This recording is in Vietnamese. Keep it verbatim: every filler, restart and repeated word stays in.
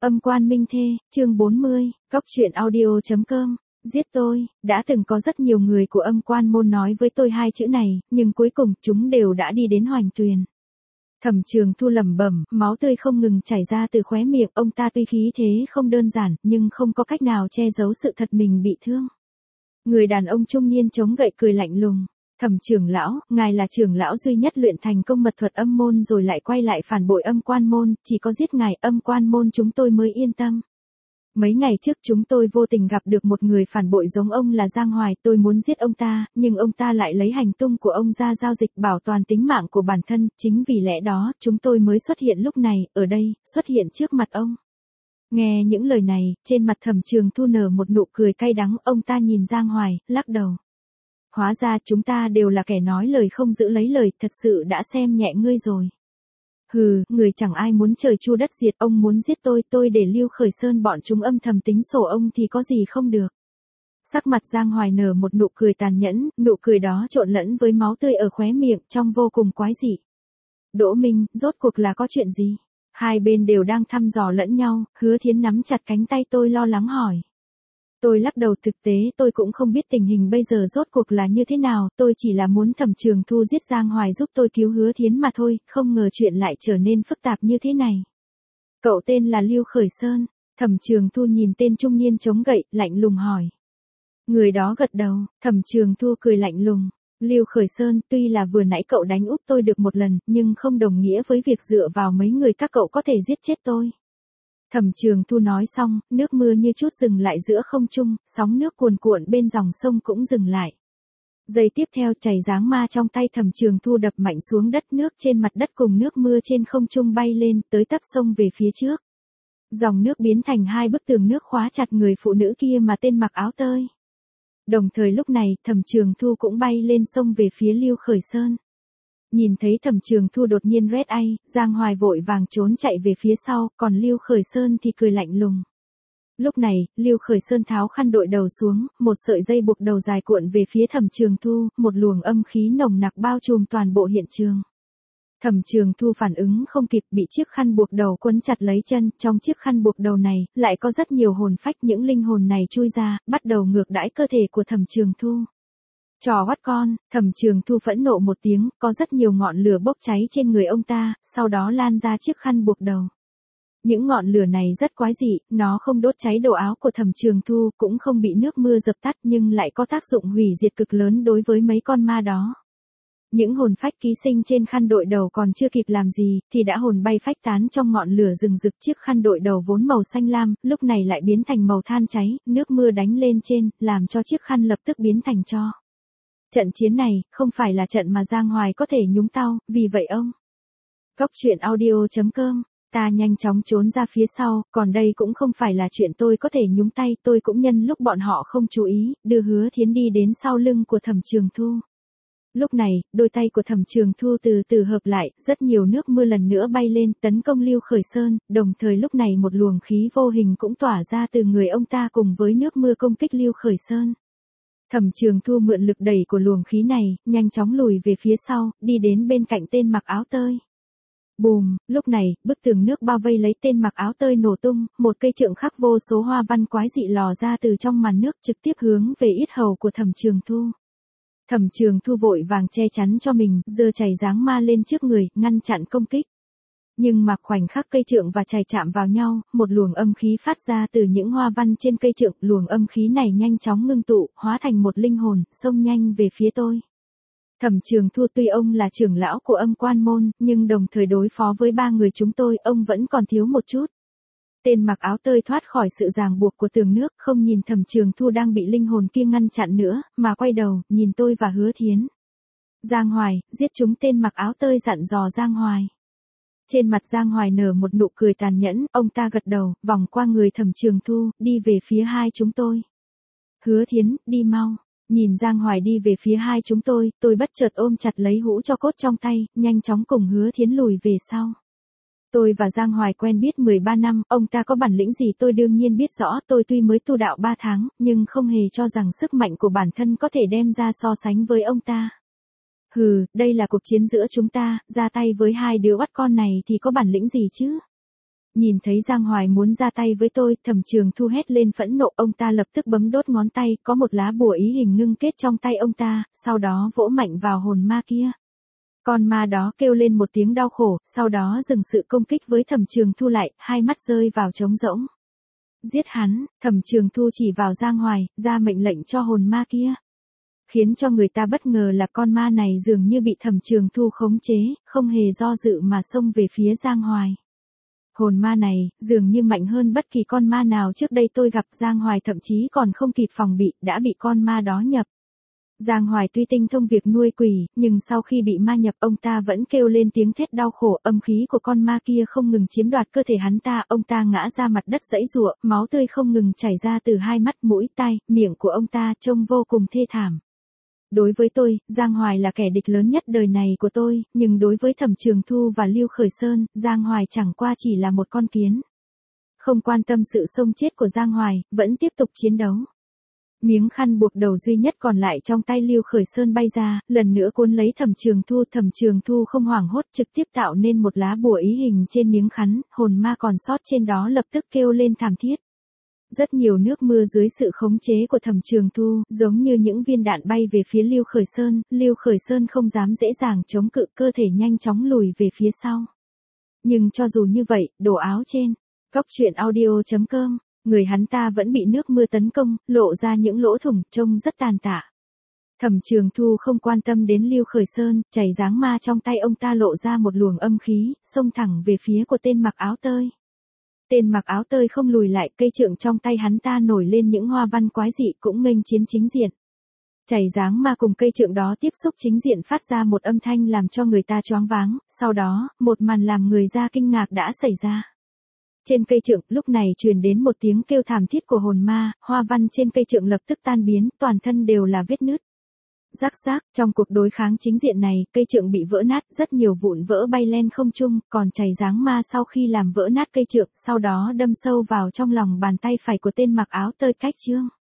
Âm quan minh thê, chương bốn mươi, cóc truyện audio chấm com. Giết tôi, đã từng có rất nhiều người của âm quan môn nói với tôi hai chữ này, nhưng cuối cùng chúng đều đã đi đến Hoành Tuyền. Thẩm Trường Thu lẩm bẩm, máu tươi không ngừng chảy ra từ khóe miệng, ông ta tuy khí thế không đơn giản, nhưng không có cách nào che giấu sự thật mình bị thương. Người đàn ông trung niên chống gậy cười lạnh lùng. Thẩm trưởng lão, ngài là trưởng lão duy nhất luyện thành công mật thuật âm môn rồi lại quay lại phản bội âm quan môn, chỉ có giết ngài âm quan môn chúng tôi mới yên tâm. Mấy ngày trước chúng tôi vô tình gặp được một người phản bội giống ông là Giang Hoài, tôi muốn giết ông ta, nhưng ông ta lại lấy hành tung của ông ra giao dịch bảo toàn tính mạng của bản thân, chính vì lẽ đó chúng tôi mới xuất hiện lúc này, ở đây, xuất hiện trước mặt ông. Nghe những lời này, trên mặt Thẩm Trường Thu nở một nụ cười cay đắng, ông ta nhìn Giang Hoài, lắc đầu. Hóa ra chúng ta đều là kẻ nói lời không giữ lấy lời, thật sự đã xem nhẹ ngươi rồi. Hừ, người chẳng ai muốn trời chu đất diệt, ông muốn giết tôi, tôi để Lưu Khởi Sơn bọn chúng âm thầm tính sổ ông thì có gì không được. Sắc mặt Giang Hoài nở một nụ cười tàn nhẫn, nụ cười đó trộn lẫn với máu tươi ở khóe miệng, trông vô cùng quái dị. Đỗ Minh, rốt cuộc là có chuyện gì? Hai bên đều đang thăm dò lẫn nhau, Hứa Thiến nắm chặt cánh tay tôi lo lắng hỏi. Tôi lắc đầu, thực tế tôi cũng không biết tình hình bây giờ rốt cuộc là như thế nào, tôi chỉ là muốn Thẩm Trường Thu giết Giang Hoài giúp tôi cứu Hứa Thiến mà thôi, không ngờ chuyện lại trở nên phức tạp như thế này. Cậu tên là Lưu Khởi Sơn, Thẩm Trường Thu nhìn tên trung niên chống gậy, lạnh lùng hỏi. Người đó gật đầu, Thẩm Trường Thu cười lạnh lùng. Lưu Khởi Sơn, tuy là vừa nãy cậu đánh úp tôi được một lần, nhưng không đồng nghĩa với việc dựa vào mấy người các cậu có thể giết chết tôi. Thẩm Trường Thu nói xong, nước mưa như chút dừng lại giữa không trung, sóng nước cuồn cuộn bên dòng sông cũng dừng lại. Giây tiếp theo chày dáng ma trong tay Thẩm Trường Thu đập mạnh xuống đất, nước trên mặt đất cùng nước mưa trên không trung bay lên, tới tấp sông về phía trước. Dòng nước biến thành hai bức tường nước khóa chặt người phụ nữ kia mà tên mặc áo tơi. Đồng thời lúc này, Thẩm Trường Thu cũng bay lên sông về phía Lưu Khởi Sơn. Nhìn thấy Thẩm Trường Thu đột nhiên red eye, Giang Hoài vội vàng trốn chạy về phía sau, còn Lưu Khởi Sơn thì cười lạnh lùng. Lúc này, Lưu Khởi Sơn tháo khăn đội đầu xuống, một sợi dây buộc đầu dài cuộn về phía Thẩm Trường Thu, một luồng âm khí nồng nặc bao trùm toàn bộ hiện trường. Thẩm Trường Thu phản ứng không kịp, bị chiếc khăn buộc đầu quấn chặt lấy chân, trong chiếc khăn buộc đầu này, lại có rất nhiều hồn phách, những linh hồn này chui ra, bắt đầu ngược đãi cơ thể của Thẩm Trường Thu. Trò bắt con, Thẩm Trường Thu phẫn nộ một tiếng, có rất nhiều ngọn lửa bốc cháy trên người ông ta, sau đó lan ra chiếc khăn buộc đầu. Những ngọn lửa này rất quái dị, nó không đốt cháy đồ áo của Thẩm Trường Thu, cũng không bị nước mưa dập tắt nhưng lại có tác dụng hủy diệt cực lớn đối với mấy con ma đó. Những hồn phách ký sinh trên khăn đội đầu còn chưa kịp làm gì, thì đã hồn bay phách tán trong ngọn lửa rừng rực. Chiếc khăn đội đầu vốn màu xanh lam, lúc này lại biến thành màu than cháy, nước mưa đánh lên trên, làm cho chiếc khăn lập tức biến thành tro. Trận chiến này, không phải là trận mà Giang Hoài có thể nhúng tao, vì vậy ông. Cóc truyện audio chấm com, ta nhanh chóng trốn ra phía sau, còn đây cũng không phải là chuyện tôi có thể nhúng tay, tôi cũng nhân lúc bọn họ không chú ý, đưa Hứa Thiến đi đến sau lưng của Thẩm Trường Thu. Lúc này, đôi tay của Thẩm Trường Thu từ từ hợp lại, rất nhiều nước mưa lần nữa bay lên, tấn công Lưu Khởi Sơn, đồng thời lúc này một luồng khí vô hình cũng tỏa ra từ người ông ta cùng với nước mưa công kích Lưu Khởi Sơn. Thẩm Trường Thu mượn lực đẩy của luồng khí này, nhanh chóng lùi về phía sau, đi đến bên cạnh tên mặc áo tơi. Bùm, lúc này, bức tường nước bao vây lấy tên mặc áo tơi nổ tung, một cây trượng khắc vô số hoa văn quái dị lò ra từ trong màn nước trực tiếp hướng về yết hầu của Thẩm Trường Thu. Thẩm Trường Thu vội vàng che chắn cho mình, giơ chày dáng ma lên trước người, ngăn chặn công kích. Nhưng mà khoảnh khắc cây trượng và chày chạm vào nhau, một luồng âm khí phát ra từ những hoa văn trên cây trượng, luồng âm khí này nhanh chóng ngưng tụ, hóa thành một linh hồn, xông nhanh về phía tôi. Thẩm Trường Thu tuy ông là trưởng lão của âm quan môn, nhưng đồng thời đối phó với ba người chúng tôi, ông vẫn còn thiếu một chút. Tên mặc áo tơi thoát khỏi sự ràng buộc của tường nước, không nhìn Thẩm Trường Thu đang bị linh hồn kia ngăn chặn nữa, mà quay đầu, nhìn tôi và Hứa Thiến. Giang Hoài, giết chúng, tên mặc áo tơi dặn dò Giang Hoài. Trên mặt Giang Hoài nở một nụ cười tàn nhẫn, ông ta gật đầu, vòng qua người Thẩm Trường Thu, đi về phía hai chúng tôi. Hứa Thiến, đi mau. Nhìn Giang Hoài đi về phía hai chúng tôi, tôi bất chợt ôm chặt lấy hũ tro cốt trong tay, nhanh chóng cùng Hứa Thiến lùi về sau. Tôi và Giang Hoài quen biết mười ba năm, ông ta có bản lĩnh gì tôi đương nhiên biết rõ, tôi tuy mới tu đạo ba tháng, nhưng không hề cho rằng sức mạnh của bản thân có thể đem ra so sánh với ông ta. Hừ, đây là cuộc chiến giữa chúng ta, ra tay với hai đứa oắt con này thì có bản lĩnh gì chứ? Nhìn thấy Giang Hoài muốn ra tay với tôi, Thẩm Trường Thu hét lên phẫn nộ, ông ta lập tức bấm đốt ngón tay, có một lá bùa ý hình ngưng kết trong tay ông ta, sau đó vỗ mạnh vào hồn ma kia. Con ma đó kêu lên một tiếng đau khổ, sau đó dừng sự công kích với Thẩm Trường Thu lại, hai mắt rơi vào trống rỗng. Giết hắn, Thẩm Trường Thu chỉ vào Giang Hoài, ra mệnh lệnh cho hồn ma kia. Khiến cho người ta bất ngờ là con ma này dường như bị Thẩm Trường Thu khống chế, không hề do dự mà xông về phía Giang Hoài. Hồn ma này, dường như mạnh hơn bất kỳ con ma nào trước đây tôi gặp. Giang Hoài thậm chí còn không kịp phòng bị, đã bị con ma đó nhập. Giang Hoài tuy tinh thông việc nuôi quỷ, nhưng sau khi bị ma nhập ông ta vẫn kêu lên tiếng thét đau khổ, âm khí của con ma kia không ngừng chiếm đoạt cơ thể hắn ta, ông ta ngã ra mặt đất giãy giụa, máu tươi không ngừng chảy ra từ hai mắt, mũi, tai, miệng của ông ta trông vô cùng thê thảm. Đối với tôi, Giang Hoài là kẻ địch lớn nhất đời này của tôi, nhưng đối với Thẩm Trường Thu và Lưu Khởi Sơn, Giang Hoài chẳng qua chỉ là một con kiến. Không quan tâm sự sống chết của Giang Hoài, vẫn tiếp tục chiến đấu. Miếng khăn buộc đầu duy nhất còn lại trong tay Lưu Khởi Sơn bay ra, lần nữa cuốn lấy Thẩm Trường Thu. Thẩm Trường Thu không hoảng hốt, trực tiếp tạo nên một lá bùa ý hình trên miếng khăn, hồn ma còn sót trên đó lập tức kêu lên thảm thiết. Rất nhiều nước mưa dưới sự khống chế của Thẩm Trường Thu, giống như những viên đạn bay về phía Lưu Khởi Sơn, Lưu Khởi Sơn không dám dễ dàng chống cự, cơ thể nhanh chóng lùi về phía sau. Nhưng cho dù như vậy, đồ áo trên, góc truyện audio chấm com, người hắn ta vẫn bị nước mưa tấn công, lộ ra những lỗ thủng, trông rất tàn tạ. Thẩm Trường Thu không quan tâm đến Lưu Khởi Sơn, chảy dáng ma trong tay ông ta lộ ra một luồng âm khí, xông thẳng về phía của tên mặc áo tơi. Tên mặc áo tơi không lùi lại, cây trượng trong tay hắn ta nổi lên những hoa văn quái dị, cũng nghênh chiến chính diện. Chảy dáng ma cùng cây trượng đó tiếp xúc chính diện phát ra một âm thanh làm cho người ta choáng váng, sau đó, một màn làm người ta kinh ngạc đã xảy ra. Trên cây trượng, lúc này truyền đến một tiếng kêu thảm thiết của hồn ma, hoa văn trên cây trượng lập tức tan biến, toàn thân đều là vết nứt. Rắc rác, trong cuộc đối kháng chính diện này, cây trượng bị vỡ nát, rất nhiều vụn vỡ bay lên không trung, còn chảy dáng ma sau khi làm vỡ nát cây trượng, sau đó đâm sâu vào trong lòng bàn tay phải của tên mặc áo tơi cách trương.